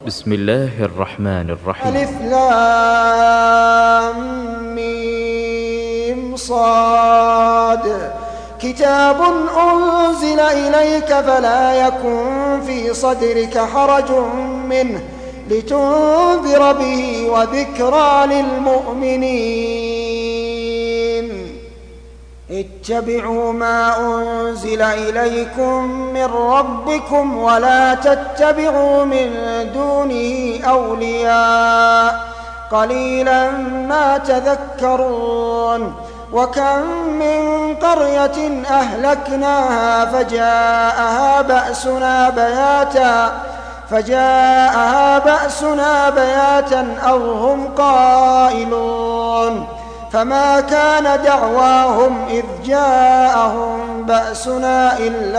بسم الله الرحمن الرحيم. ألف لام ميم صاد. كتاب أنزل إليك فلا يكن في صدرك حرج منه لتنذر به وذكرى للمؤمنين. اتبعوا ما أنزل إليكم من ربكم ولا تتبعوا من دونه أولياء قليلا ما تذكرون. وكم من قرية أهلكناها فجاءها بأسنا بياتا أو هم قائلون. فما كان دعواهم إذ جاءهم بأسنا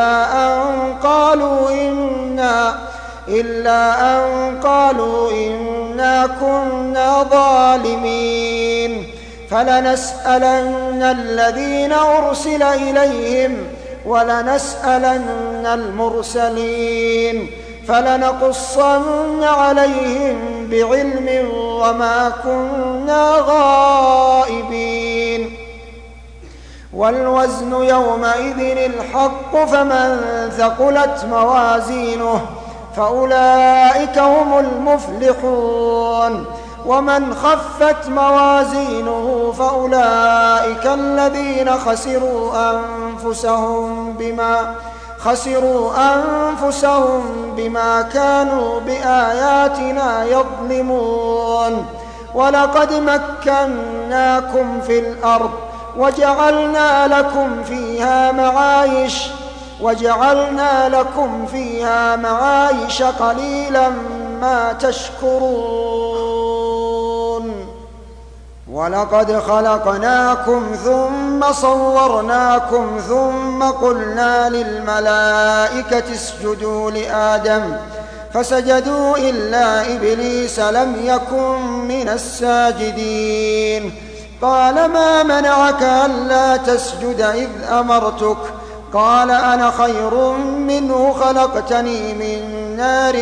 إلا أن قالوا إنا كنا ظالمين. فلنسألن الذين أرسل إليهم ولنسألن المرسلين فلنقصن عليهم بعلم وما كنا غائبين. والوزن يومئذ الحق فمن ثقلت موازينه فأولئك هم المفلحون. ومن خفت موازينه فأولئك الذين خسروا أنفسهم بما كانوا بآياتنا يظلمون. ولقد مكناكم في الأرض وجعلنا لكم فيها معايش قليلا ما تشكرون. ولقد خلقناكم ثم صورناكم ثم قلنا للملائكة اسجدوا لآدم فسجدوا إلا إبليس لم يكن من الساجدين. قال ما منعك ألا تسجد إذ أمرتك؟ قال أنا خير منه خلقتني من نار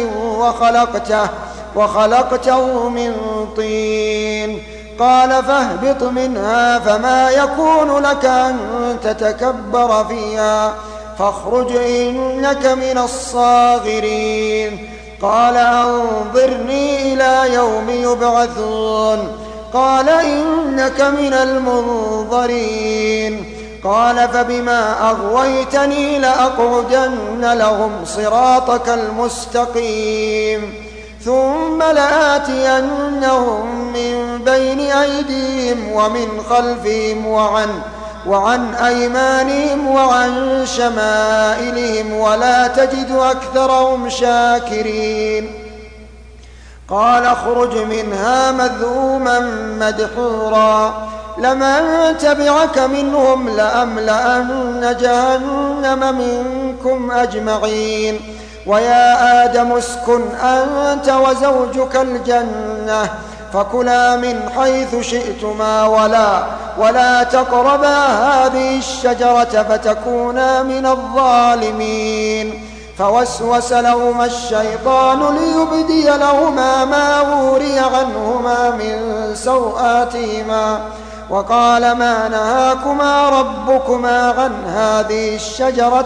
وخلقته من طين. قال فاهبط منها فما يكون لك أن تتكبر فيها فاخرج إنك من الصاغرين. قال أنظرني إلى يوم يبعثون. قال إنك من المنظرين. قال فبما أغويتني لأقعدن لهم صراطك المستقيم ثم لآتينهم من بين أيديهم ومن خلفهم وعن أيمانهم وعن شمائلهم ولا تجد أكثرهم شاكرين. قال اخرج منها مذءوما مدحورا لمن تبعك منهم لأملأن جهنم منكم أجمعين. ويا آدم اسكن أنت وزوجك الجنة فكلا من حيث شئتما ولا تقربا هذه الشجرة فتكونا من الظالمين. فوسوس لهما الشيطان ليبدي لهما ما وري عنهما من سوآتهما وقال ما نهاكما ربكما عن هذه الشجرة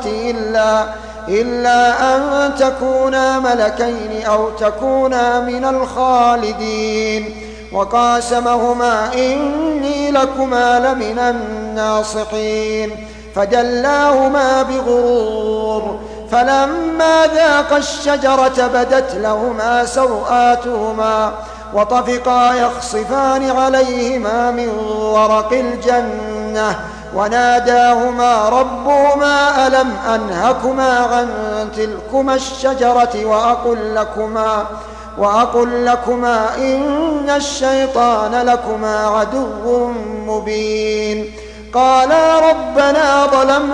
إلا أن تكونا ملكين أو تكونا من الخالدين. وقاسمهما إني لكما لمن الناصحين فدلاهما بغرور. فلما ذاقا الشجرة بدت لهما سوآتهما وطفقا يخصفان عليهما من ورق الجنة وناداهما ربهما ألم أنهكما عن تلكما الشجرة وأقل لكما إن الشيطان لكما عدو مبين. قالا ربنا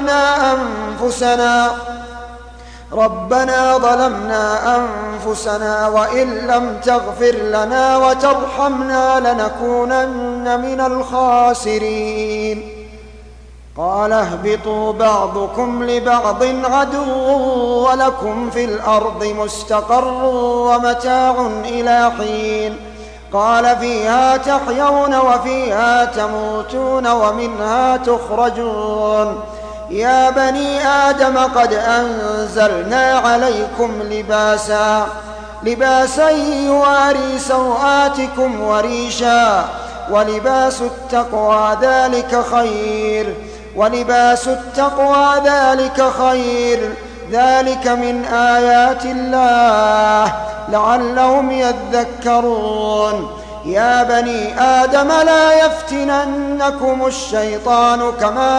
ظلمنا أنفسنا وإن لم تغفر لنا وترحمنا لنكونن من الخاسرين. قال اهبطوا بعضكم لبعض عدو ولكم في الأرض مستقر ومتاع إلى حين قال فيها تحيون وفيها تموتون ومنها تخرجون يا بني آدم قد أنزلنا عليكم لباسا يواري سوآتكم وريشا ولباس التقوى ذلك خير ذلك من آيات الله لعلهم يذكرون يا بني آدم لا يفتننكم الشيطان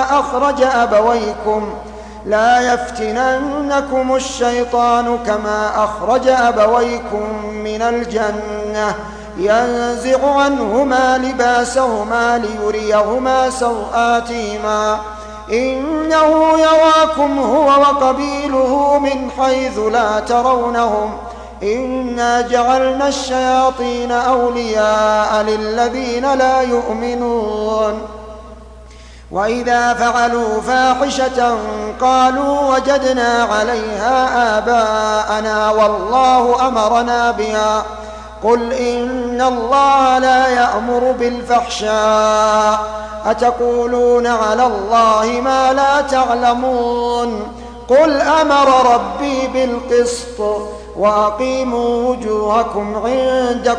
كما أخرج أبويكم من الجنة ينزع عنهما لباسهما ليريهما سوآتهما إنه يراكم هو وقبيله من حيث لا ترونهم إنا جعلنا الشياطين أولياء للذين لا يؤمنون وإذا فعلوا فاحشة قالوا وجدنا عليها آباءنا والله أمرنا بها قل إن الله لا يأمر بالفحشاء أتقولون على الله ما لا تعلمون قل أمر ربي بالقسط وأقيموا وجوهكم عند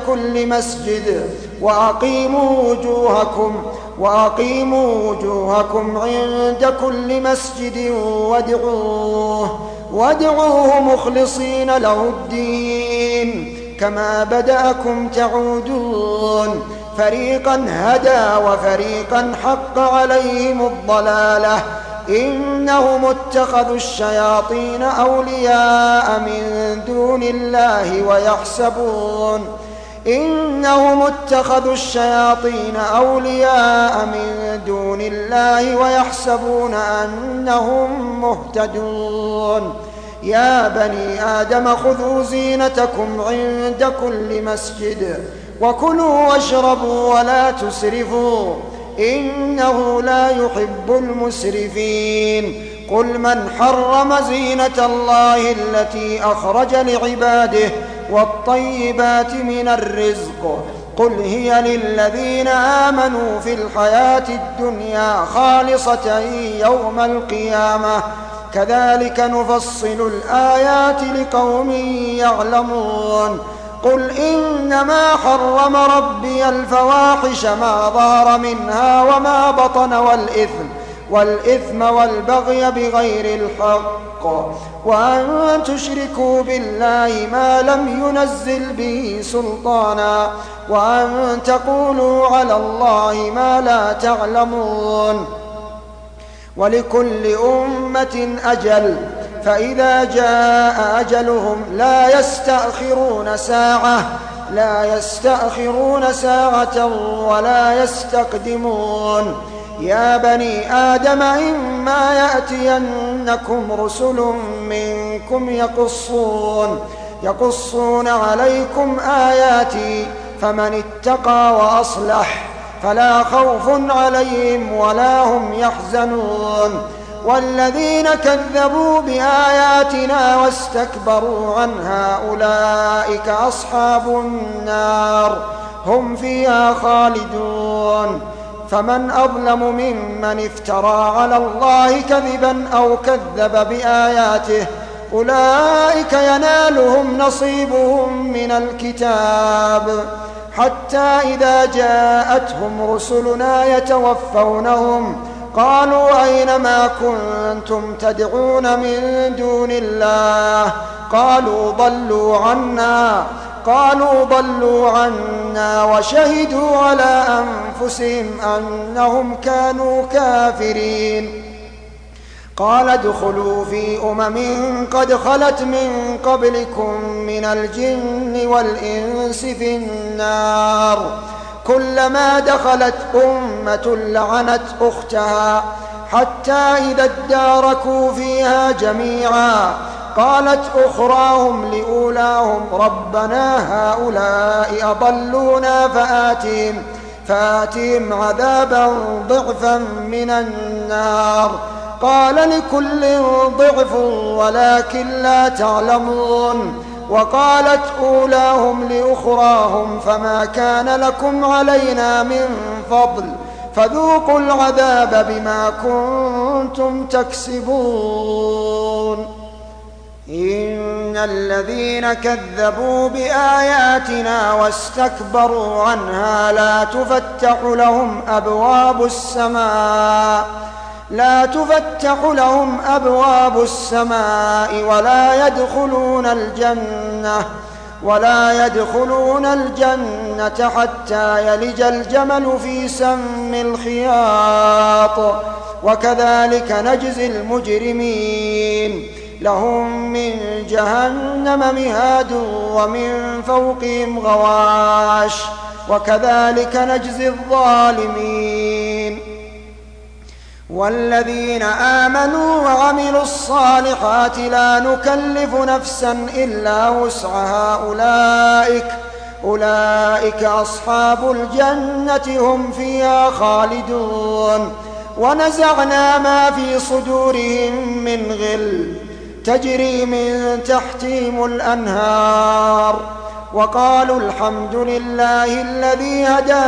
كل مسجد وادعوه مخلصين له الدين كما بدأكم تعودون فريقا هدى وفريقا حق عليهم الضلالة إنهم اتخذوا الشياطين أولياء من دون الله ويحسبون أنهم مهتدون يا بني آدم خذوا زينتكم عند كل مسجد وكلوا واشربوا ولا تسرفوا إنه لا يحب المسرفين قل من حرم زينة الله التي أخرج لعباده والطيبات من الرزق قل هي للذين آمنوا في الحياة الدنيا خالصة يوم القيامة كذلك نفصل الآيات لقوم يعلمون قل إنما حرم ربي الفواحش ما ظهر منها وما بطن والإثم والبغي بغير الحق وأن تشركوا بالله ما لم ينزل به سلطانا وأن تقولوا على الله ما لا تعلمون ولكل أمة أجل فإذا جاء أجلهم لا يستأخرون ساعة ولا يستقدمون يا بني آدم إما يأتينكم رسل منكم يقصون عليكم آياتي فمن اتقى وأصلح فلا خوف عليهم ولا هم يحزنون والذين كذبوا بآياتنا واستكبروا عنها أولئك أصحاب النار هم فيها خالدون فمن أظلم ممن افترى على الله كذبا أو كذب بآياته أولئك ينالهم نصيبهم من الكتاب حتى إذا جاءتهم رسلنا يتوفونهم قالوا أين ما كنتم تدعون من دون الله قالوا ضلوا عنا وشهدوا على أنفسهم أنهم كانوا كافرين قال ادخلوا في قد خلت من قبلكم من الجن والإنس في النار كلما دخلت أمة لعنت أختها حتى إذا اداركوا فيها جميعا قالت أخراهم لأولاهم ربنا هؤلاء أضلونا فآتهم عذابا ضعفا من النار. قال لكل ضعف ولكن لا تعلمون. وقالت أولاهم لأخراهم فما كان لكم علينا من فضل فذوقوا العذاب بما كنتم تكسبون. إن الذين كذبوا بآياتنا واستكبروا عنها لا تفتح لهم أبواب السماء ولا يدخلون الجنة حتى يلج الجمل في سم الخياط وكذلك نجزي المجرمين. لهم من جهنم مهاد ومن فوقهم غواش وكذلك نجزي الظالمين. والذين آمنوا وعملوا الصالحات لا نكلف نفسا إلا وسعها أولئك أصحاب الجنة هم فيها خالدون. ونزعنا ما في صدورهم من غل تجري من تحتهم الأنهار وقالوا الحمد لله الذي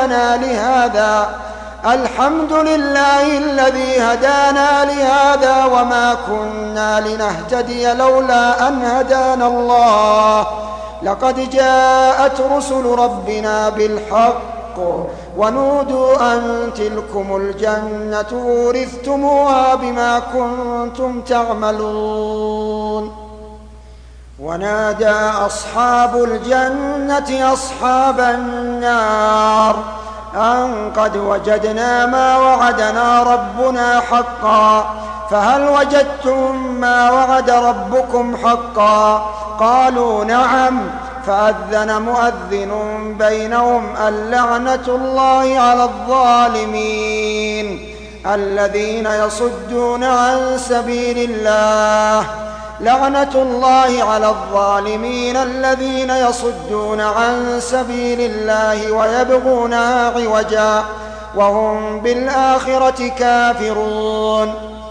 هدانا لهذا وما كنا لنهتدي لولا أن هدانا الله لقد جاءت رسل ربنا بالحق ونودوا أن تلكم الجنة أورثتموها بما كنتم تعملون. ونادى أصحاب الجنة أصحاب النار أن قد وجدنا ما وعدنا ربنا حقا فهل وجدتم ما وعد ربكم حقا؟ قالوا نعم. فأذن مؤذن بينهم اللعنة الله على الظالمين الذين يصدون عن سبيل الله. لعنة الله على الظالمين الذين يصدون عن سبيل الله ويبغونها عوجا وهم بالآخرة كافرون.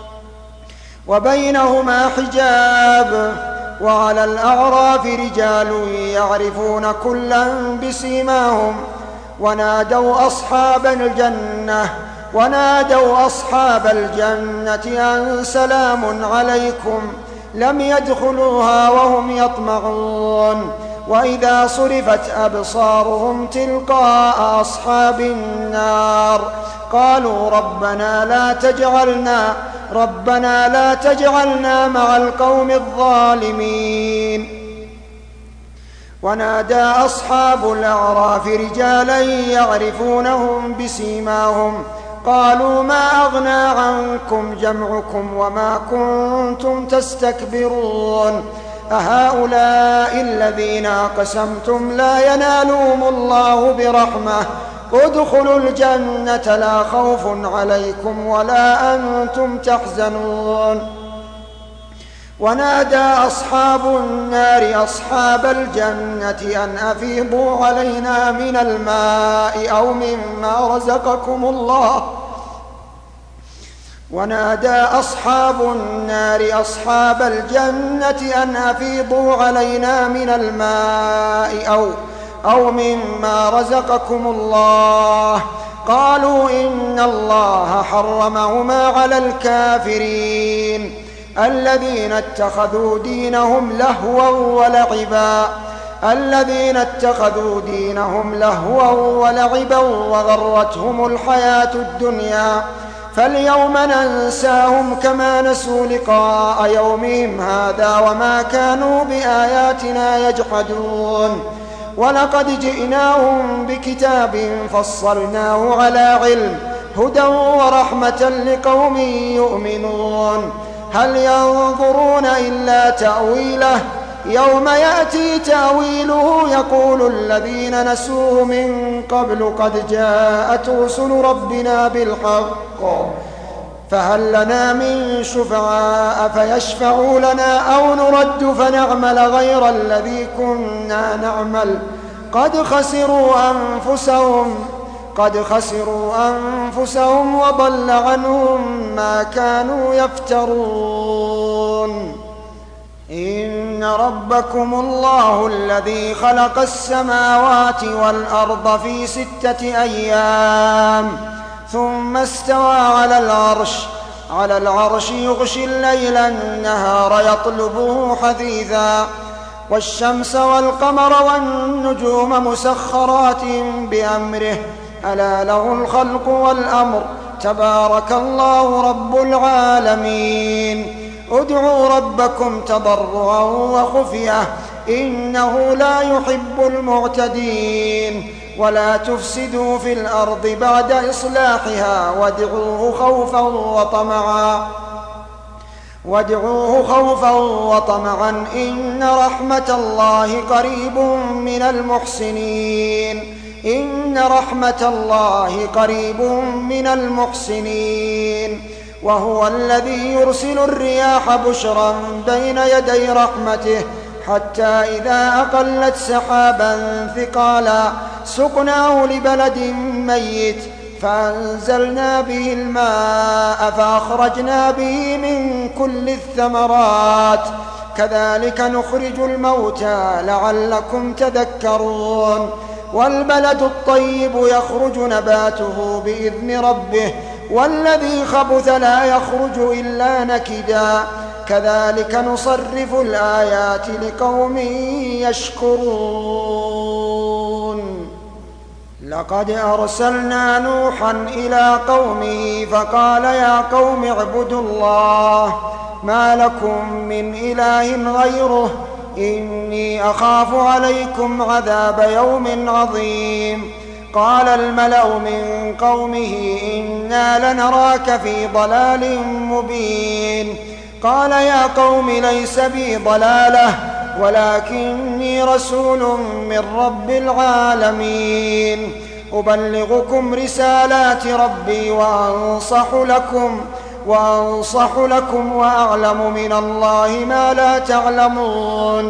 وبينهما حجاب. وعلى الأعراف رجال يعرفون كلا بسيماهم ونادوا أصحاب الجنة أن سلام عليكم لم يدخلوها وهم يطمعون. وإذا صرفت أبصارهم تلقاء أصحاب النار قالوا ربنا لا تجعلنا مع القوم الظالمين. ونادى أصحاب الأعراف رجالا يعرفونهم بسيماهم قالوا ما أغنى عنكم جمعكم وما كنتم تستكبرون أهؤلاء الذين أقسمتم لا ينالهم الله برحمة ادخلوا الجنة لا خوف عليكم ولا أنتم تحزنون. ونادى أصحاب النار أصحاب الجنة أن أفيضوا علينا من الماء أو مما رزقكم الله. ونادى أصحاب النار أصحاب الجنة أن أفيضوا علينا من الماء أو مما رزقكم الله. قالوا إن الله حرمهما على الكافرين الذين اتخذوا دينهم لهوا ولعبا وغرتهم الحياة الدنيا فاليوم ننساهم كما نسوا لقاء يومهم هذا وما كانوا بآياتنا يجحدون. ولقد جئناهم بكتاب فصلناه على علم هدى ورحمة لقوم يؤمنون. هل ينظرون إلا تأويله يوم يأتي تأويله يقول الذين نسوه من قبل قد جاءت رسل ربنا بالحق فهل لنا من شفعاء فيشفعوا لنا أو نرد فنعمل غير الذي كنا نعمل قد خسروا قد خسروا أنفسهم وضل عنهم ما كانوا يفترون. إن ربكم الله الذي خلق السماوات والأرض في 6 أيام ثم استوى على العرش يغشي الليل النهار يطلبه حثيثا والشمس والقمر والنجوم مسخرات بأمره ألا له الخلق والأمر تبارك الله رب العالمين. ادعوا ربكم تضرعا وخفية إنه لا يحب المعتدين. ولا تفسدوا في الأرض بعد إصلاحها وادعوه خوفا وطمعا إن رحمة الله قريب من المحسنين. إن رحمة الله قريب من المحسنين. وهو الذي يرسل الرياح بشرا بين يدي رحمته حتى إذا أقلت سحابا ثقالا سقناه لبلد ميت فأنزلنا به الماء فأخرجنا به من كل الثمرات كذلك نخرج الموتى لعلكم تذكرون. والبلد الطيب يخرج نباته بإذن ربه والذي خبث لا يخرج إلا نكدا كذلك نصرف الآيات لقوم يشكرون. لقد أرسلنا نوحا إلى قومه فقال يا قوم اعبدوا الله ما لكم من إله غيره إني أخاف عليكم عذاب يوم عظيم. قال الملأ من قومه إنا لنراك في ضلال مبين. قال يا قوم ليس بي ضلالة ولكني رسول من رب العالمين أبلغكم رسالات ربي وأنصح لكم وأعلم من الله ما لا تعلمون.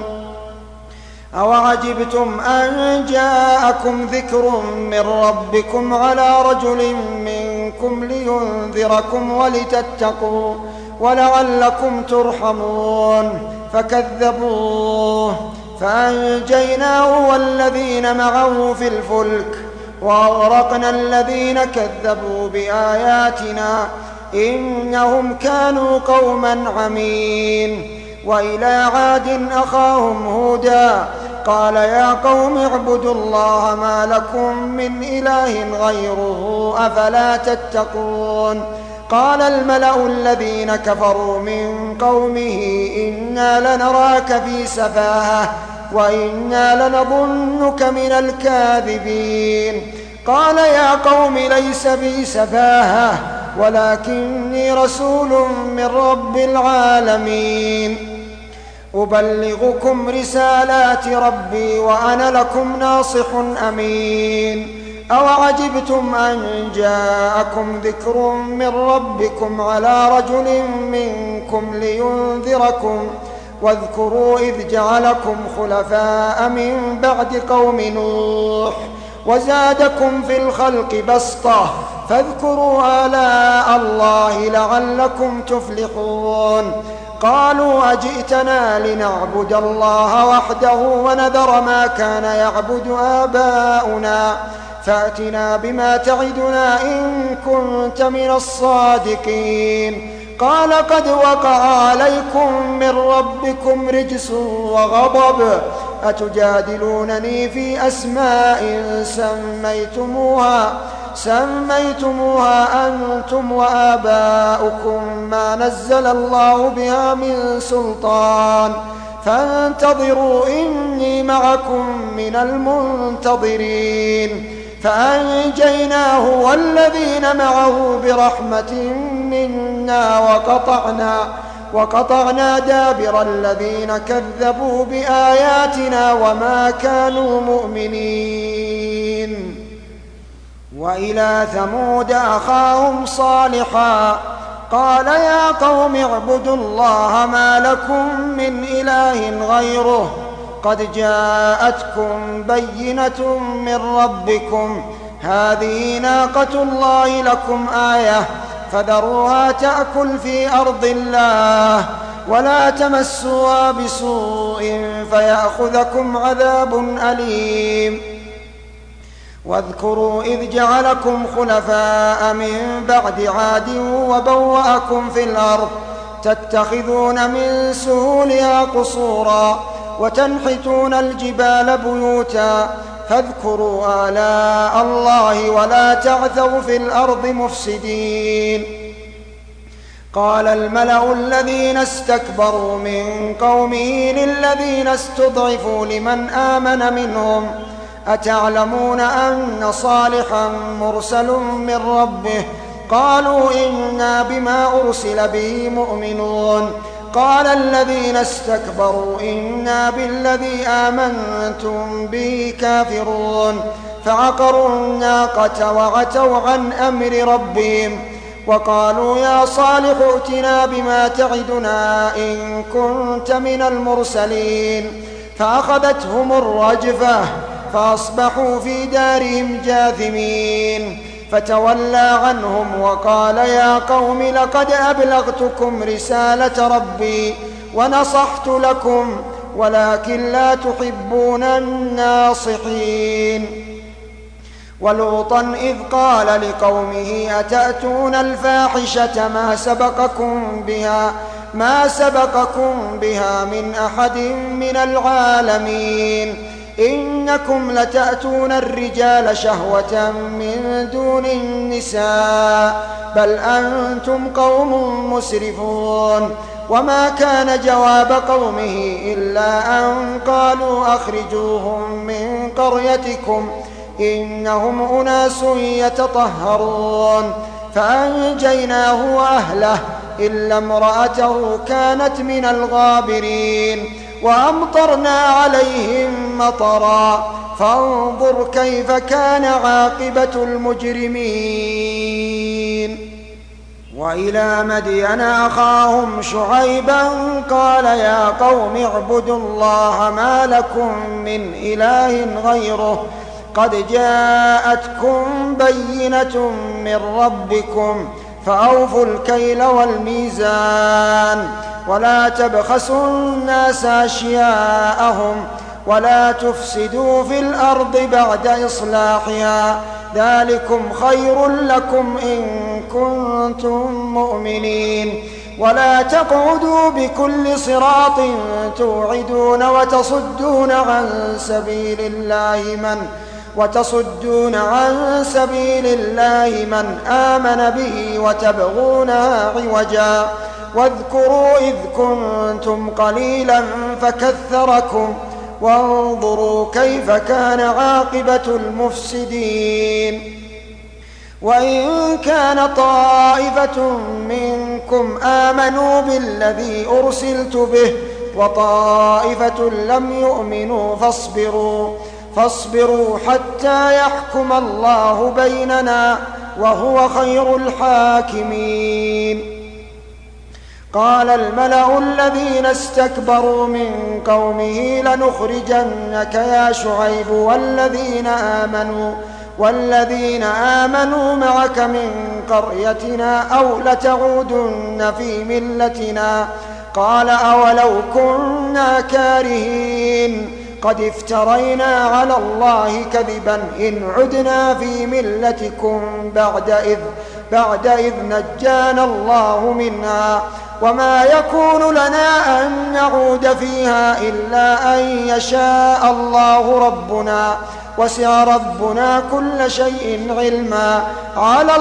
أوعجبتم أن جاءكم ذكر من ربكم على رجل منكم لينذركم ولتتقوا ولعلكم ترحمون فكذبوه فأنجيناه والذين معه في الفلك وأغرقنا الذين كذبوا بآياتنا إنهم كانوا قوما عمين. وإلى عاد أخاهم هودا قال يا قوم اعبدوا الله ما لكم من إله غيره أفلا تتقون. قال الملأ الذين كفروا من قومه إنا لنراك في سفاهة وإنا لنظنك من الكاذبين. قال يا قوم ليس بي سفاهة ولكني رسول من رب العالمين أبلغكم رسالات ربي وأنا لكم ناصح أمين. أوعجبتم أن جاءكم ذكر من ربكم على رجل منكم لينذركم واذكروا إذ جعلكم خلفاء من بعد قوم نوح وزادكم في الخلق بسطة فاذكروا آلاء الله لعلكم تفلحون. قالوا أجئتنا لنعبد الله وحده ونذر ما كان يعبد آباؤنا فأتنا بما تعدنا إن كنت من الصادقين. قال قد وقع عليكم من ربكم رجس وغضب أتجادلونني في أسماء سميتموها أنتم وآباؤكم ما نزل الله بها من سلطان فانتظروا إني معكم من المنتظرين. فأنجيناه والذين معه برحمة منا وقطعنا دابر الذين كذبوا بآياتنا وما كانوا مؤمنين. وإلى ثمود أخاهم صالحا قال يا قوم اعبدوا الله ما لكم من إله غيره قد جاءتكم بينة من ربكم هذه ناقة الله لكم آية فذروها تأكل في أرض الله ولا تمسوها بسوء فيأخذكم عذاب أليم. واذكروا إذ جعلكم خلفاء من بعد عاد وبوأكم في الأرض تتخذون من سهولها قصورا وتنحتون الجبال بيوتا فاذكروا آلاء الله ولا تعثوا في الأرض مفسدين. قال الملأ الذين استكبروا من قومه للذين استضعفوا لمن آمن منهم أتعلمون أن صالحا مرسل من ربه قالوا إنا بما أرسل به مؤمنون. قال الذين استكبروا إنا بالذي آمنتم به كافرون فعقروا الناقة وعتوا عن أمر ربهم وقالوا يا صالح ائتنا بما تعدنا إن كنت من المرسلين فأخذتهم الرجفة فأصبحوا في دارهم جاثمين فتولى عنهم وقال يا قوم لقد أبلغتكم رسالة ربي ونصحت لكم ولكن لا تحبون الناصحين. ولوطا إذ قال لقومه أتأتون الفاحشة ما سبقكم بها من أحد من العالمين إنكم لتأتون الرجال شهوة من دون النساء بل أنتم قوم مسرفون. وما كان جواب قومه إلا أن قالوا أخرجوهم من قريتكم إنهم أناس يتطهرون فأنجيناه وأهله إلا امرأته كانت من الغابرين وأمطرنا عليهم مطرا فانظر كيف كان عاقبة المجرمين. وإلى مدين أخاهم شعيبا قال يا قوم اعبدوا الله ما لكم من إله غيره قد جاءتكم بينة من ربكم فأوفوا الكيل والميزان ولا تبخسوا الناس أشياءهم ولا تفسدوا في الأرض بعد إصلاحها ذلكم خير لكم إن كنتم مؤمنين. ولا تقعدوا بكل صراط توعدون وتصدون عن سبيل الله من آمن به وتبغونها عوجا. واذكروا إذ كنتم قليلا فكثركم وانظروا كيف كان عاقبة المفسدين. وإن كان طائفة منكم آمنوا بالذي أرسلت به وطائفة لم يؤمنوا فاصبروا حتى يحكم الله بيننا وهو خير الحاكمين. قال الملأ الذين استكبروا من قومه لنخرجنك يا شعيب والذين آمنوا معك من قريتنا أو لتعودن في ملتنا. قال أولو كنا كارهين قد افترينا على الله كذبا إن عدنا في ملتكم بعد إذ نجانا الله منها وما يكون لنا أن نعود فيها إلا أن يشاء الله ربنا وسع ربنا كل شيء علما على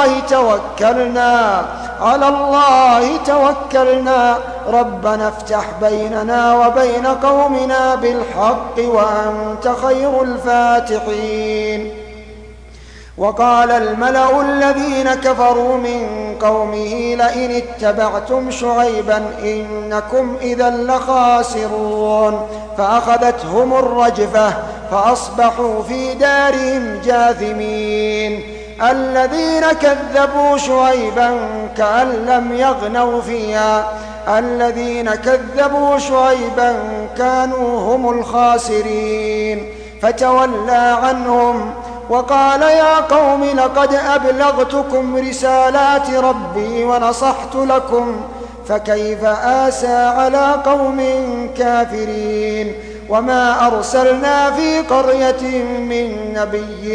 الله توكلنا ربنا افتح بيننا وبين قومنا بالحق وأنت خير الفاتحين. وقال الملأ الذين كفروا من قومه لئن اتبعتم شعيبا إنكم إذا لخاسرون فأخذتهم الرجفة فأصبحوا في دارهم جاثمين. الذين كذبوا شعيبا كأن لم يغنوا فيها الذين كذبوا شعيبا كانوا هم الخاسرين فتولى عنهم وقال يا قوم لقد أبلغتكم رسالات ربي ونصحت لكم فكيف آسى على قوم كافرين وما أرسلنا في قرية من نبي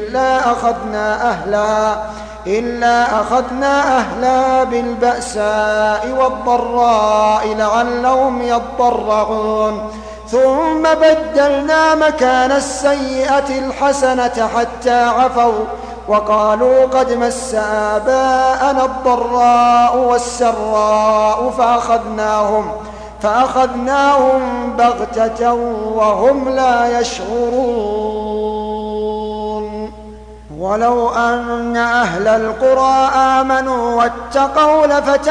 إلا أخذنا أهلها بالبأساء والضراء لعلهم يضرعون ثم بدلنا مكان السيئة الحسنة حتى عفوا وقالوا قد مس آباءنا الضراء والسراء فأخذناهم بغتة وهم لا يشعرون ولو أن أهل القرى آمنوا واتقوا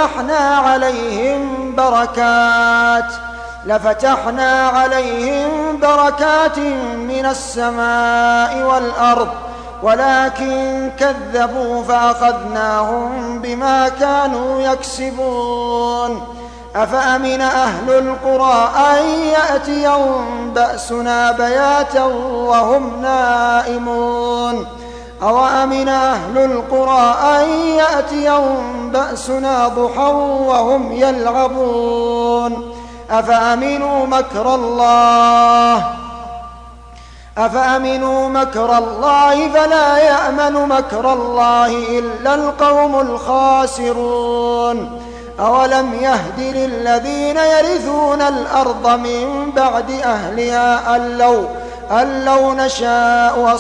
لفتحنا عليهم بركات من السماء والأرض ولكن كذبوا فأخذناهم بما كانوا يكسبون أفأمن أهل القرى أن يأتيهم بأسنا بياتا وهم نائمون أوأمن أهل القرى أن يأتيهم بأسنا ضحى وهم يلعبون أفأمنوا مكر الله فلا يأمن مكر الله إلا القوم الخاسرون أولم يهد للذين يرثون الأرض من بعد أهلها أن لو نشاء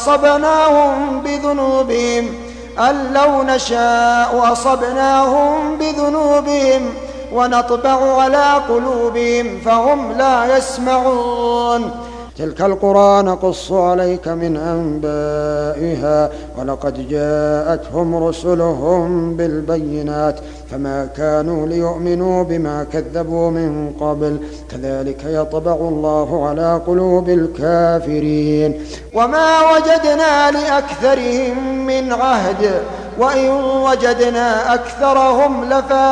أصبناهم بذنوبهم ونطبع على قلوبهم فهم لا يسمعون تلك القرى نقص عليك من أنبائها ولقد جاءتهم رسلهم بالبينات فما كانوا ليؤمنوا بما كذبوا من قبل كذلك يطبع الله على قلوب الكافرين وما وجدنا لأكثرهم من عهد وإن وجدنا أكثرهم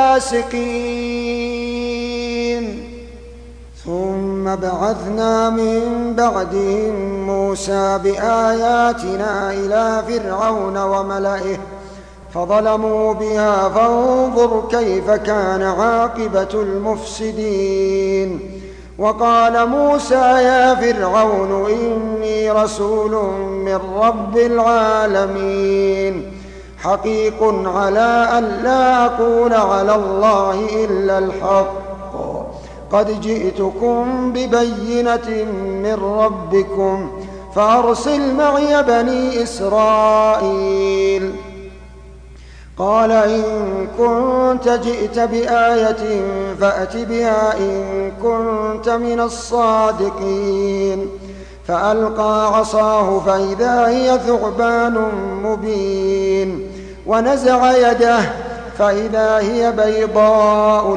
لفاسقين ثم بعثنا من بعدهم موسى بآياتنا إلى فرعون وملئه فظلموا بها فانظر كيف كان عاقبة المفسدين وقال موسى يا فرعون إني رسول من رب العالمين حقيق على أن لا أقول على الله إلا الحق قد جئتكم ببينة من ربكم فأرسل معي بني إسرائيل قال إن كنت جئت بآية فأت بها إن كنت من الصادقين فألقى عصاه فإذا هي ثعبان مبين ونزع يده فإذا هي بيضاء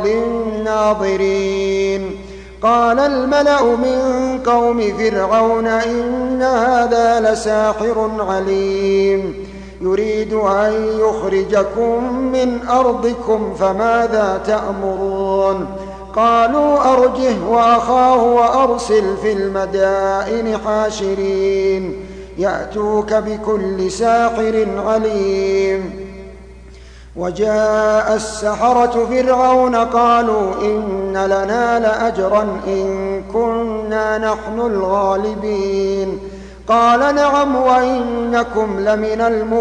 للناظرين قال الملأ من قوم فرعون إن هذا لساحر عليم يريد أن يخرجكم من أرضكم فماذا تأمرون قالوا أرجه وأخاه وأرسل في المدائن حاشرين يأتوك بكل ساحر عليم وجاء السحرة فرعون قالوا إن لنا لأجرا إن كنا نحن الغالبين قال نعم وإنكم لمن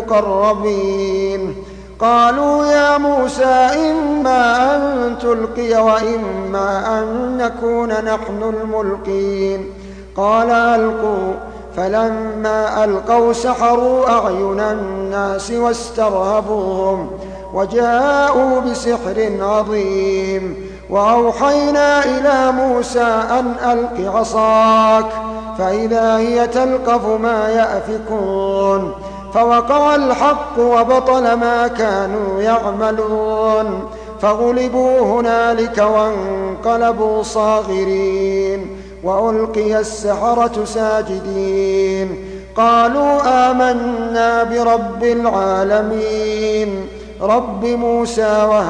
المقربين قالوا يا موسى إما أن تلقي وإما أن نكون نحن الملقين قال ألقوا فلما ألقوا سحروا أعين الناس واسترهبوهم وجاءوا بسحر عظيم وأوحينا إلى موسى أن ألق عصاك فإذا هي تلقف ما يأفكون فوقع الحق وبطل ما كانوا يعملون فغلبوا هنالك وانقلبوا صاغرين وألقي السحرة ساجدين قالوا آمنا برب العالمين رب موسى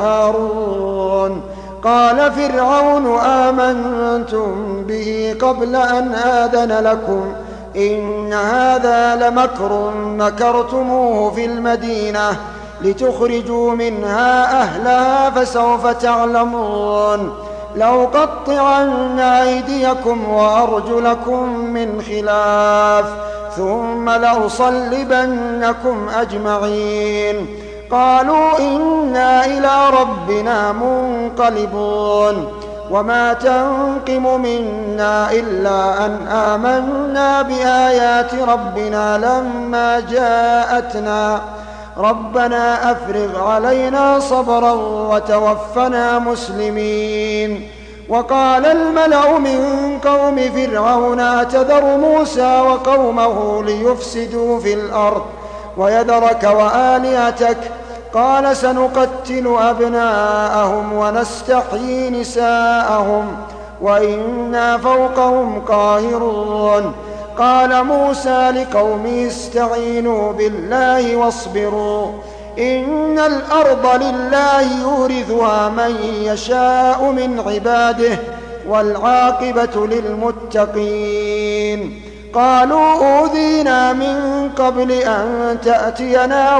وهارون قال فرعون آمنتم به قبل أن آذن لكم إن هذا لمكر مكرتموه في المدينة لتخرجوا منها أهلها فسوف تعلمون لأقطعن أيديكم وأرجلكم من خلاف ثم لأصلبنكم أجمعين قالوا إنا إلى ربنا منقلبون وما تنقم منا إلا أن آمنا بآيات ربنا لما جاءتنا ربنا أفرغ علينا صبرا وتوفنا مسلمين وقال الملأ من قوم فرعون أتذر موسى وقومه ليفسدوا في الأرض ويذرك وآلهتك قال سنقتل أبناءهم ونستحيي نساءهم وإنا فوقهم قاهرون قال موسى لقومه استعينوا بالله واصبروا إن الأرض لله يورثها من يشاء من عباده والعاقبة للمتقين قالوا أوذينا من قبل أن تأتينا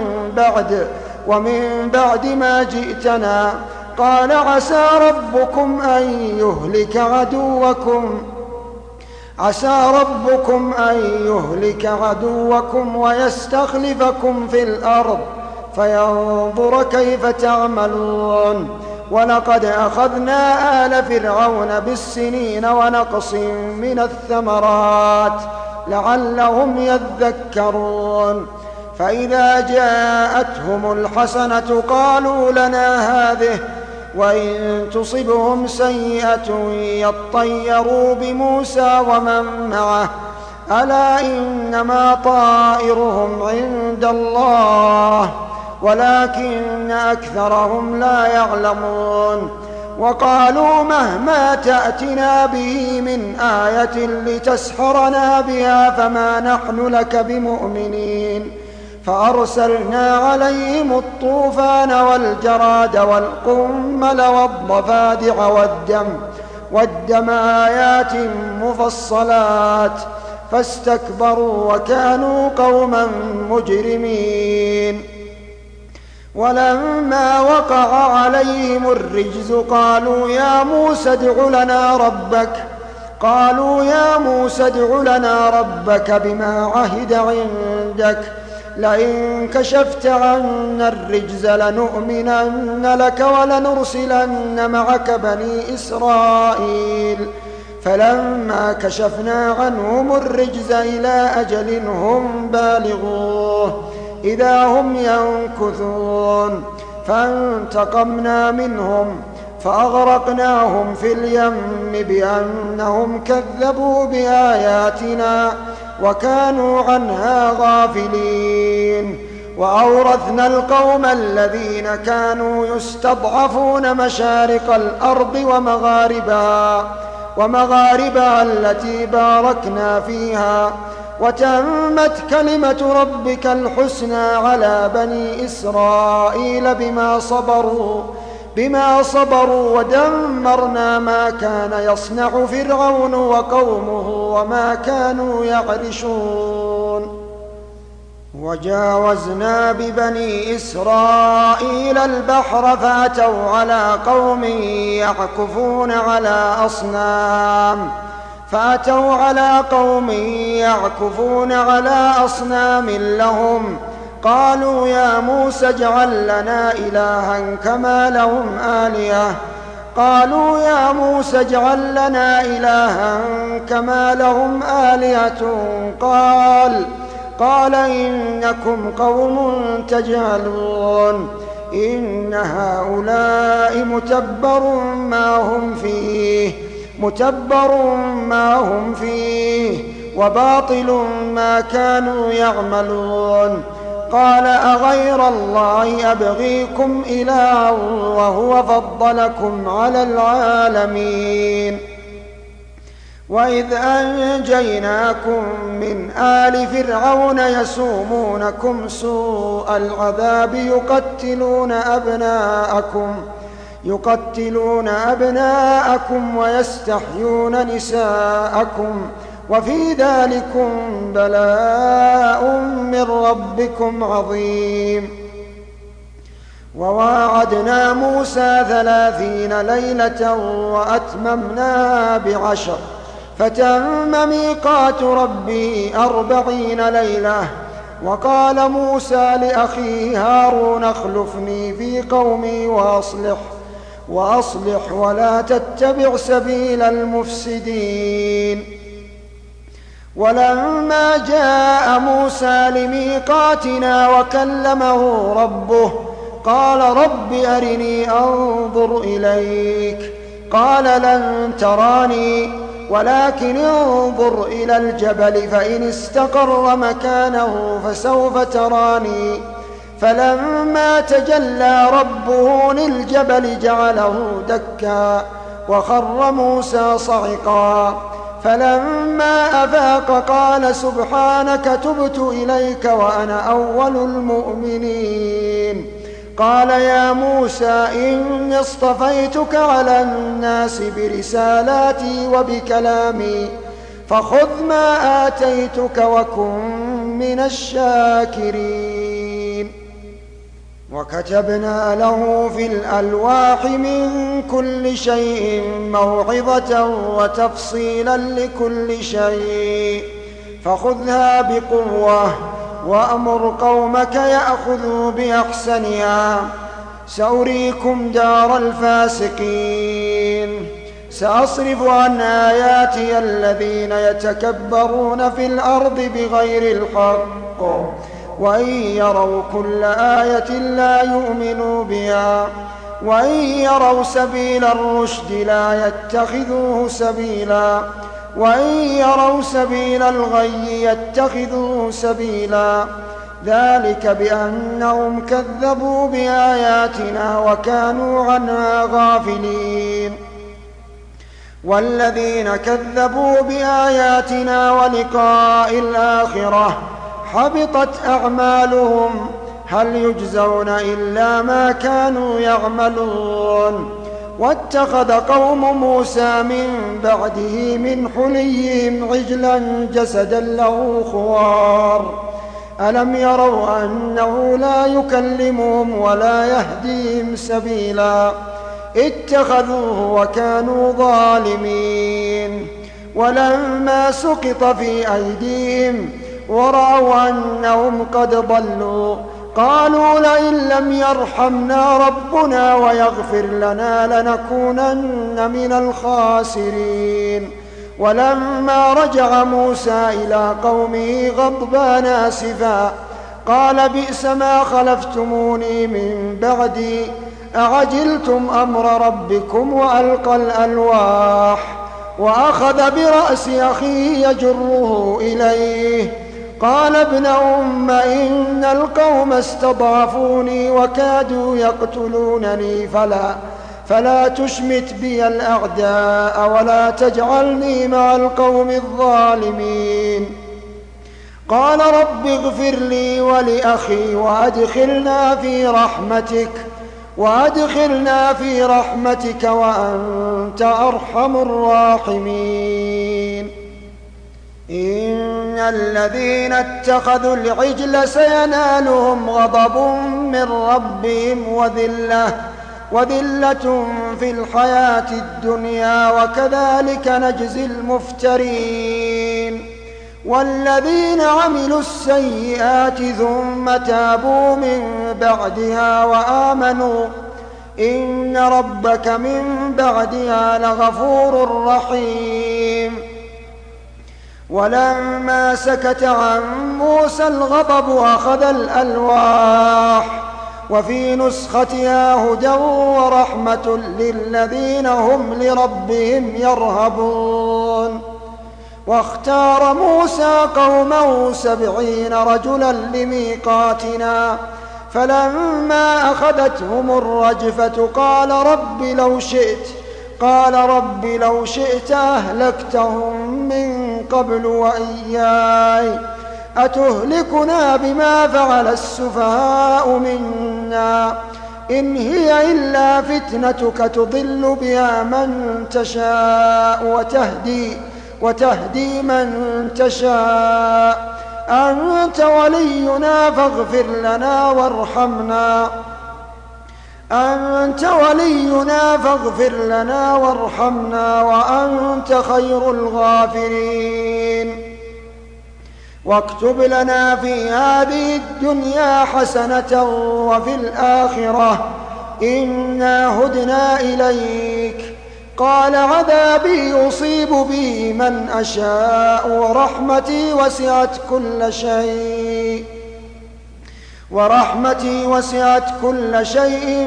ومن بعد ما جئتنا قال عسى ربكم أن يهلك عدوكم ويستخلفكم في الأرض فينظر كيف تعملون ولقد أخذنا آل فرعون بالسنين ونقص من الثمرات لعلهم يذكرون فإذا جاءتهم الحسنة قالوا لنا هذه وإن تصبهم سيئة يطيروا بموسى ومن معه ألا إنما طائرهم عند الله ولكن أكثرهم لا يعلمون وقالوا مهما تأتنا به من آية لتسحرنا بها فما نحن لك بمؤمنين فأرسلنا عليهم الطوفان والجراد والقمل والضفادع والدم آيات مفصلات فاستكبروا وكانوا قوما مجرمين ولما وقع عليهم الرجز قالوا يا موسى ادع لنا ربك بما عهد عندك لئن كشفت عنا الرجز لنؤمنن لك ولنرسلن معك بني إسرائيل فلما كشفنا عنهم الرجز إلى أجل هم بالغوه إذا هم ينكثون فانتقمنا منهم فأغرقناهم في اليم بأنهم كذبوا بآياتنا وكانوا عنها غافلين وأورثنا القوم الذين كانوا يستضعفون مشارق الأرض ومغاربها التي باركنا فيها وتمت كلمة ربك الحسنى على بني إسرائيل بما صبروا ودمرنا ما كان يصنع فرعون وقومه وما كانوا يعرشون وجاوزنا ببني إسرائيل البحر فأتوا على قوم يعكفون على أصنام لهم قالوا يا موسى اجعل لنا إلها كما لهم آلهة قال إنكم قوم تجهلون إن هؤلاء متبر ما هم فيه وباطل ما كانوا يعملون قال أغير الله أبغيكم إلها وهو فضلكم على العالمين وإذ أنجيناكم من آل فرعون يسومونكم سوء العذاب يقتلون أبناءكم ويستحيون نساءكم وفي ذلكم بلاء من ربكم عظيم. وواعدنا موسى 30 ليلة وأتممناها ب10 فتم ميقات ربه 40 ليلة. وقال موسى لأخيه هارون اخلفني في قومي وأصلح ولا تتبع سبيل المفسدين. ولما جاء موسى لميقاتنا وكلمه ربه قال رب أرني أنظر إليك قال لن تراني ولكن انظر إلى الجبل فإن استقر مكانه فسوف تراني. فلما تجلى ربه للجبل جعله دكا وخر موسى صعقا. فلما أفاق قال سبحانك تبت إليك وأنا أول المؤمنين. قال يا موسى إني اصطفيتك على الناس برسالاتي وبكلامي فخذ ما آتيتك وكن من الشاكرين. وكتبنا له في الألواح من كل شيء موعظة وتفصيلا لكل شيء فخذها بقوة وأمر قومك يأخذوا بأحسنها سأريكم دار الفاسقين. سأصرف عن آياتي الذين يتكبرون في الأرض بغير الحق وإن يروا كل آية لا يؤمنوا بها وإن يروا سبيل الرشد لا يتخذوه سبيلا وإن يروا سبيل الغي يتخذوه سبيلا. ذلك بأنهم كذبوا بآياتنا وكانوا عنها غافلين. والذين كذبوا بآياتنا ولقاء الآخرة حبطت أعمالهم هل يجزون إلا ما كانوا يعملون. واتخذ قوم موسى من بعده من حليهم عجلا جسدا له خوار ألم يروا أنه لا يكلمهم ولا يهديهم سبيلا اتخذوه وكانوا ظالمين. ولما سقط في أيديهم ورأوا أنهم قد ضلوا قالوا لئن لم يرحمنا ربنا ويغفر لنا لنكونن من الخاسرين. ولما رجع موسى إلى قومه غضبان آسفا قال بئس ما خلفتموني من بعدي أعجلتم أمر ربكم وألقى الألواح وأخذ برأس أخيه يجره إليه قال ابن أم إن القوم استضعفوني وكادوا يقتلونني فلا تشمت بي الأعداء ولا تجعلني مع القوم الظالمين. قال رب اغفر لي ولأخي وأدخلنا في رحمتك وأنت أرحم الراحمين. إن الذين اتخذوا العجل سينالهم غضب من ربهم وذلة في الحياة الدنيا وكذلك نجزي المفترين. والذين عملوا السيئات ثم تابوا من بعدها وآمنوا إن ربك من بعدها لغفور رحيم. ولما سكت عن موسى الغضب أخذ الألواح وفي نسختها هدى ورحمة للذين هم لربهم يرهبون. واختار موسى قومه 70 رجلا لميقاتنا فلما أخذتهم الرجفة قال رب لو شئت أهلكتهم من قبل وإياي أتهلكنا بما فعل السفهاء منا إن هي إلا فتنتك تضل بها من تشاء وتهدي من تشاء. أنت ولينا فاغفر لنا وارحمنا، أنت ولينا فاغفر لنا وارحمنا وأنت خير الغافرين. واكتب لنا في هذه الدنيا حسنة وفي الآخرة إنا هدنا إليك. قال عذابي يصيب به من أشاء ورحمتي وسعت كل شيء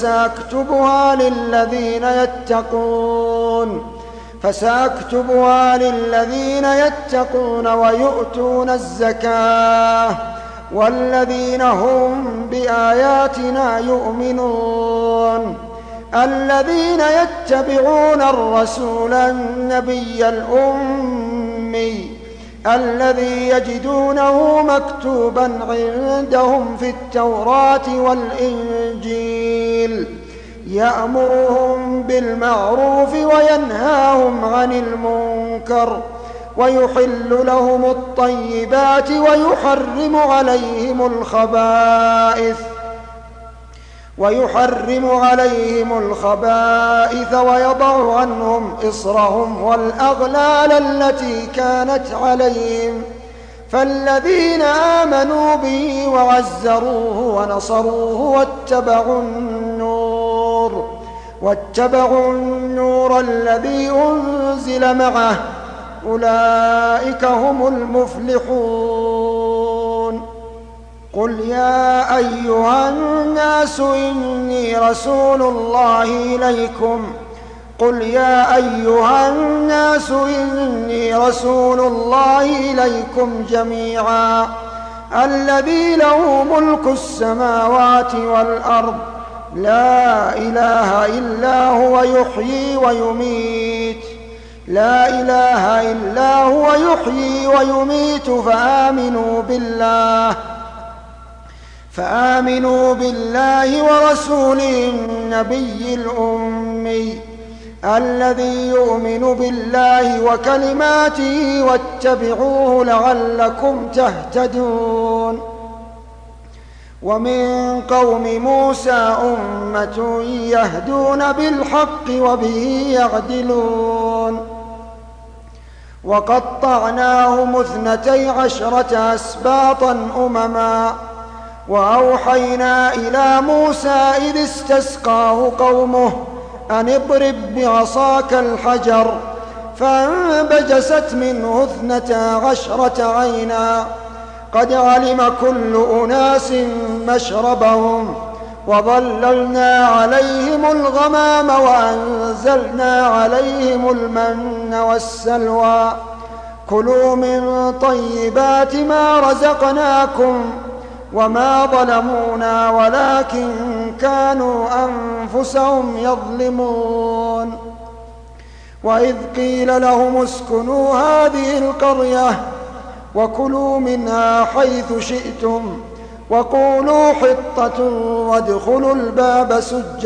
فسأكتبها للذين يتقون ويؤتون الزكاة والذين هم بآياتنا يؤمنون. الذين يتبعون الرسول النبي الأمي الذي يجدونه مكتوبا عندهم في التوراة والإنجيل يأمرهم بالمعروف وينهاهم عن المنكر ويحل لهم الطيبات ويحرم عليهم الخبائث ويضع عنهم إصرهم والأغلال التي كانت عليهم. فالذين آمنوا به وعزروه ونصروه واتبعوا النور الذي أنزل معه أولئك هم المفلحون. قل يا أيها الناس إني رسول الله إليكم جميعا الذي له ملك السماوات والأرض لا إله إلا هو يحيي ويميت فآمنوا بالله ورسوله النبي الأمي الذي يؤمن بالله وكلماته واتبعوه لعلكم تهتدون. ومن قوم موسى أمة يهدون بالحق وبه يعدلون. وقطعناهم 12 أسباطا أمما وأوحينا إلى موسى إذ استسقاه قومه أن اضرب بعصاك الحجر فانبجست منه 12 عينا قد علم كل أناس مشربهم وظللنا عليهم الغمام وأنزلنا عليهم المن والسلوى كلوا من طيبات ما رزقناكم وما ظلمونا ولكن كانوا أنفسهم يظلمون. وإذ قيل لهم اسكنوا هذه القرية وكلوا منها حيث شئتم وقولوا حطة وادخلوا الباب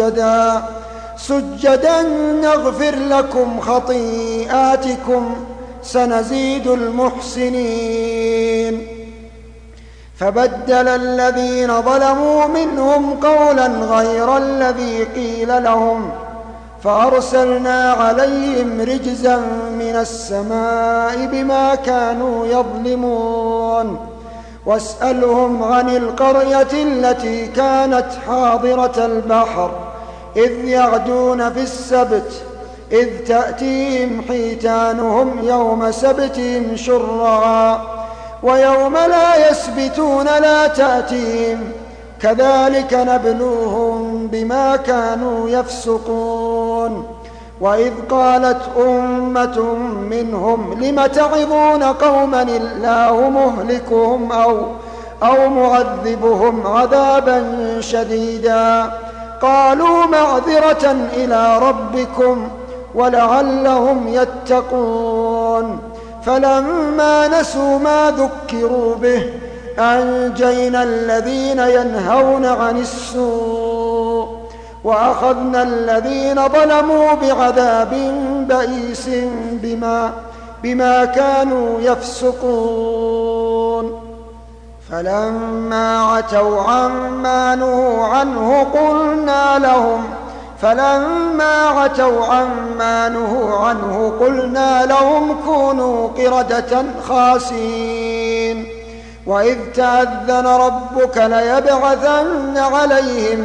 سجدا نغفر لكم خطيئاتكم سنزيد المحسنين. فبدل الذين ظلموا منهم قولا غير الذي قيل لهم فأرسلنا عليهم رجزا من السماء بما كانوا يظلمون. واسألهم عن القرية التي كانت حاضرة البحر إذ يعدون في السبت إذ تأتيهم حيتانهم يوم سبتهم شرعا ويوم لا يسبتون لا تأتيهم كذلك نبلوهم بما كانوا يفسقون. وإذ قالت أمة منهم لم تعظون قوما الله مهلكهم أو معذبهم عذابا شديدا قالوا معذرة إلى ربكم ولعلهم يتقون. فلما نسوا ما ذكروا به أنجينا الذين ينهون عن السوء وأخذنا الذين ظلموا بعذاب بئيس بما كانوا يفسقون. فلما عتوا عما نهوا عنه قلنا لهم كونوا قردة خاسئين. وإذ تأذن ربك ليبعثن عليهم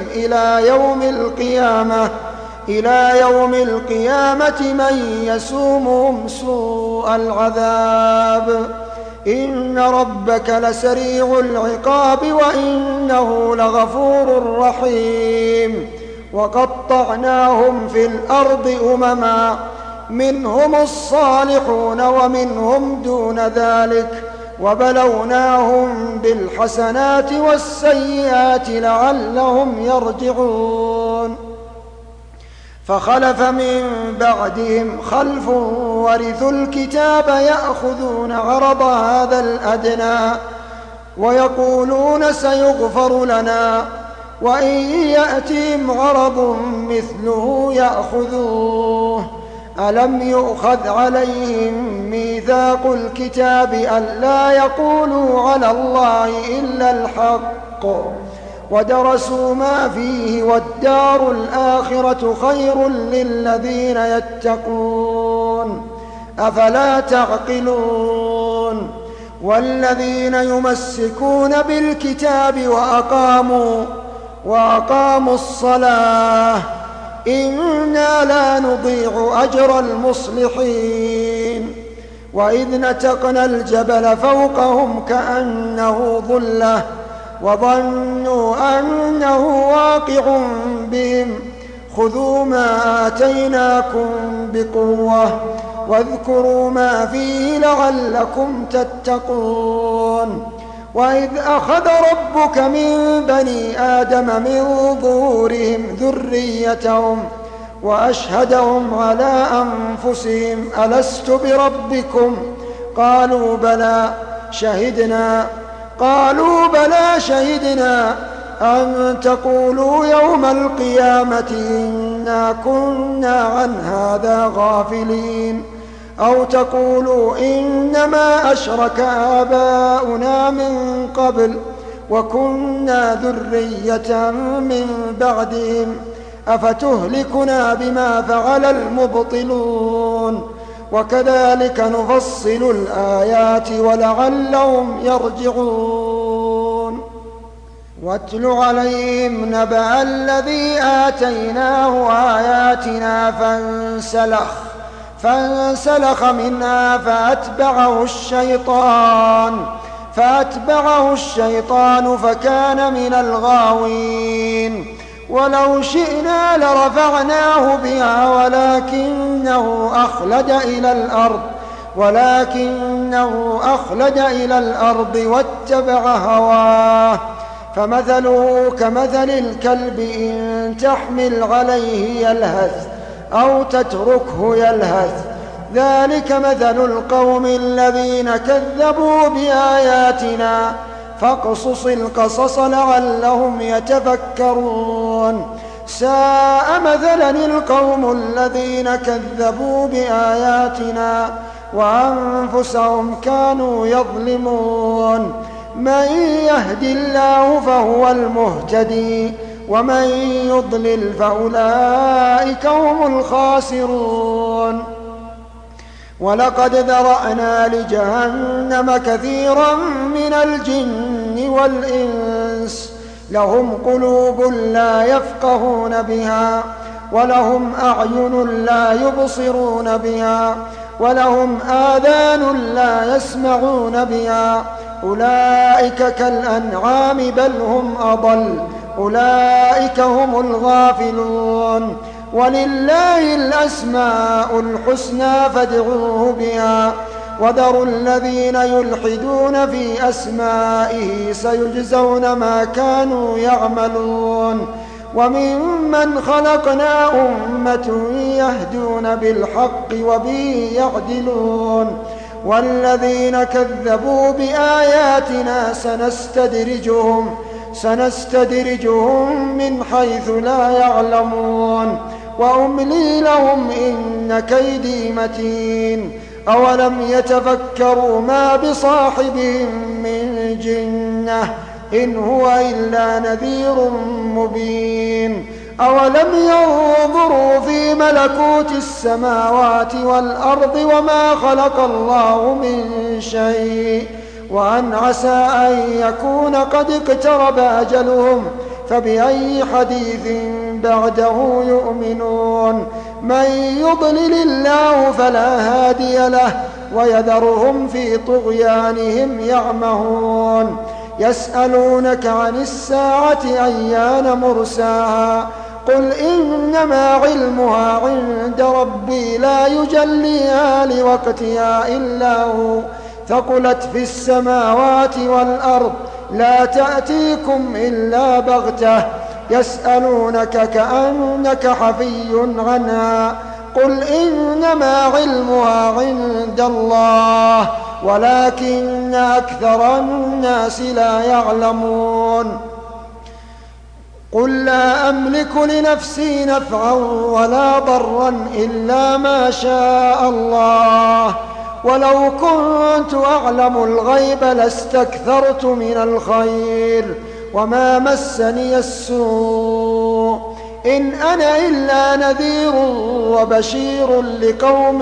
إلى يوم القيامة من يسومهم سوء العذاب. إن ربك لسريع العقاب وإنه لغفور رحيم. وقطعناهم في الأرض أمما منهم الصالحون ومنهم دون ذلك وبلوناهم بالحسنات والسيئات لعلهم يرجعون. فخلف من بعدهم خلف ورثوا الكتاب يأخذون عرض هذا الأدنى ويقولون سيغفر لنا وإن يأتهم عرض مثله يأخذوه. ألم يؤخذ عليهم ميثاق الكتاب ألا يقولوا على الله إلا الحق ودرسوا ما فيه والدار الآخرة خير للذين يتقون أفلا تعقلون. والذين يمسكون بالكتاب وأقاموا الصلاة إنا لا نضيع أجر المصلحين. وإذ نتقنا الجبل فوقهم كأنه ظلة وظنوا أنه واقع بهم خذوا ما آتيناكم بقوة واذكروا ما فيه لعلكم تتقون. وإذ أخذ ربك من بني آدم من ظهورهم ذريتهم وأشهدهم على أنفسهم ألست بربكم قالوا بلى شهدنا أن تقولوا يوم القيامة إنا كنا عن هذا غافلين أو تقولوا إنما أشرك آباؤنا من قبل وكنا ذرية من بعدهم أفتهلكنا بما فعل المبطلون. وكذلك نفصل الآيات ولعلهم يرجعون. واتل عليهم نبأ الذي آتيناه آياتنا فانسلخ منها فأتبعه الشيطان فكان من الغاوين. ولو شئنا لرفعناه بها ولكنه أخلد إلى الأرض واتبع هواه فمثله كمثل الكلب إن تحمل عليه يلهث أو تتركه يلهث ذلك مثل القوم الذين كذبوا بآياتنا فاقصص القصص لعلهم يتفكرون. ساء مثلا القوم الذين كذبوا بآياتنا وأنفسهم كانوا يظلمون. من يهد الله فهو المهتدي ومن يضلل فأولئك هم الخاسرون. ولقد ذرأنا لجهنم كثيرا من الجن والإنس لهم قلوب لا يفقهون بها ولهم أعين لا يبصرون بها ولهم آذان لا يسمعون بها أولئك كالأنعام بل هم أضل أولئك هم الغافلون. ولله الأسماء الحسنى فادعوه بها وذروا الذين يلحدون في أسمائه سيجزون ما كانوا يعملون. وممن خلقنا أمة يهدون بالحق وبه يعدلون. والذين كذبوا بآياتنا سنستدرجهم من حيث لا يعلمون وأملي لهم إن كيدي متين. أولم يتفكروا ما بصاحبهم من جنة إن هو إلا نذير مبين أولم ينظروا في ملكوت السماوات والأرض وما خلق الله من شيء وأن عسى أن يكون قد اقترب أجلهم فبأي حديث بعده يؤمنون من يضلل الله فلا هادي له ويذرهم في طغيانهم يعمهون يسألونك عن الساعة أيان مرساها قل إنما علمها عند ربي لا يجليها لوقتها إلا هو ثقلت في السماوات والأرض لا تأتيكم إلا بغتة يسألونك كأنك حفي عنها قل إنما علمها عند الله ولكن أكثر الناس لا يعلمون قل لا أملك لنفسي نفعا ولا ضرا إلا ما شاء الله ولو كنت أعلم الغيب لاستكثرت من الخير وما مسني السوء إن أنا إلا نذير وبشير لقوم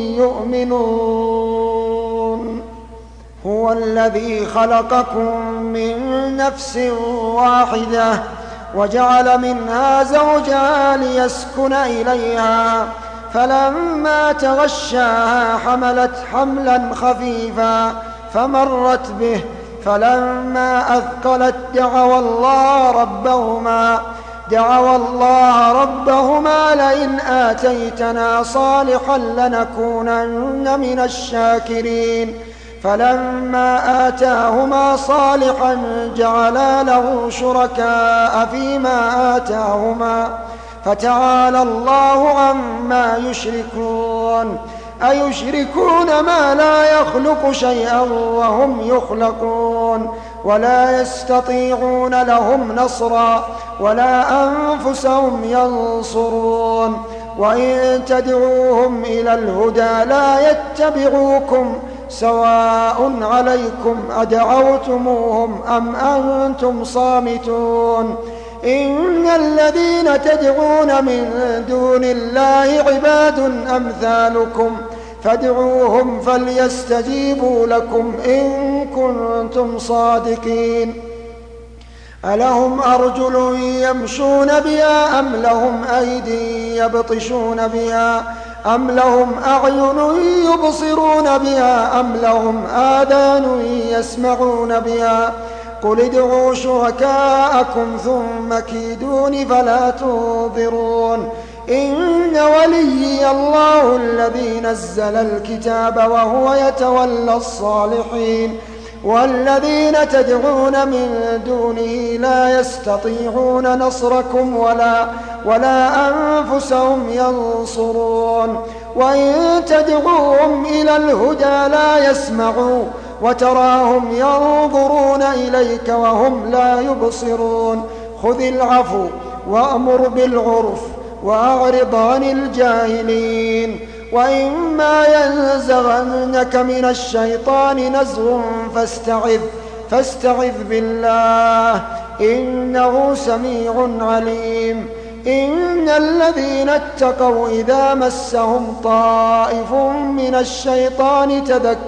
يؤمنون هو الذي خلقكم من نفس واحدة وجعل منها زوجها ليسكن إليها فلما تغشاها حملت حملا خفيفا فمرت به فلما أثقلت دعوا الله ربهما لئن آتيتنا صالحا لنكونن من الشاكرين فلما آتاهما صالحا جعلا له شركاء فيما آتاهما فتعالى الله عما يشركون أيشركون ما لا يخلق شيئا وهم يخلقون ولا يستطيعون لهم نصرا ولا أنفسهم ينصرون وإن تدعوهم إلى الهدى لا يتبعوكم سواء عليكم أدعوتموهم أم أنتم صامتون إن الذين تدعون من دون الله عباد أمثالكم فادعوهم فليستجيبوا لكم إن كنتم صادقين ألهم أرجل يمشون بها أم لهم أيدي يبطشون بها أم لهم أعين يبصرون بها أم لهم آذان يسمعون بها قل ادعوا شركاءكم ثم كيدون فلا تنظرون إن وليي الله الذي نزل الكتاب وهو يتولى الصالحين والذين تدعون من دونه لا يستطيعون نصركم ولا أنفسهم ينصرون وإن تدعوهم إلى الهدى لا يسمعوا وتراهم ينظرون إليك وهم لا يبصرون خذ العفو وأمر بالعرف وأعرض عن الجاهلين وإما ينزغنك من الشيطان نزغ فاستعذ بالله إنه سميع عليم إن الذين اتقوا إذا مسهم طائف من الشيطان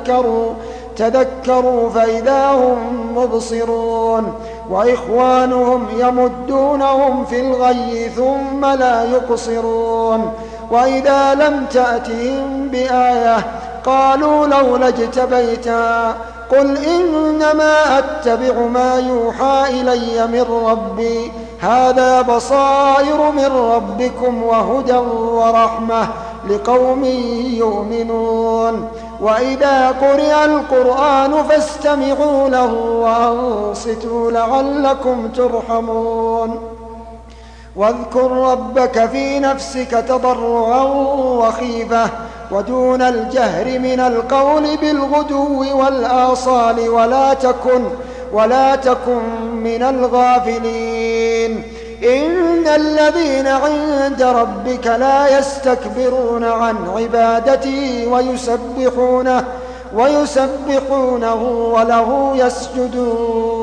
تذكروا فإذا هم مبصرون وإخوانهم يمدونهم في الغي ثم لا يقصرون وإذا لم تأتهم بآية قالوا لولا اجتبيتها قل إنما أتبع ما يوحى إلي من ربي هذا بصائر من ربكم وهدى ورحمة لقوم يؤمنون وإذا قرئ القرآن فاستمعوا له وأنصتوا لعلكم ترحمون واذكر ربك في نفسك تضرعا وخيفة ودون الجهر من القول بالغدو والآصال ولا تكن من الغافلين إن الذين عند ربك لا يستكبرون عن عبادته ويسبحونه وله يسجدون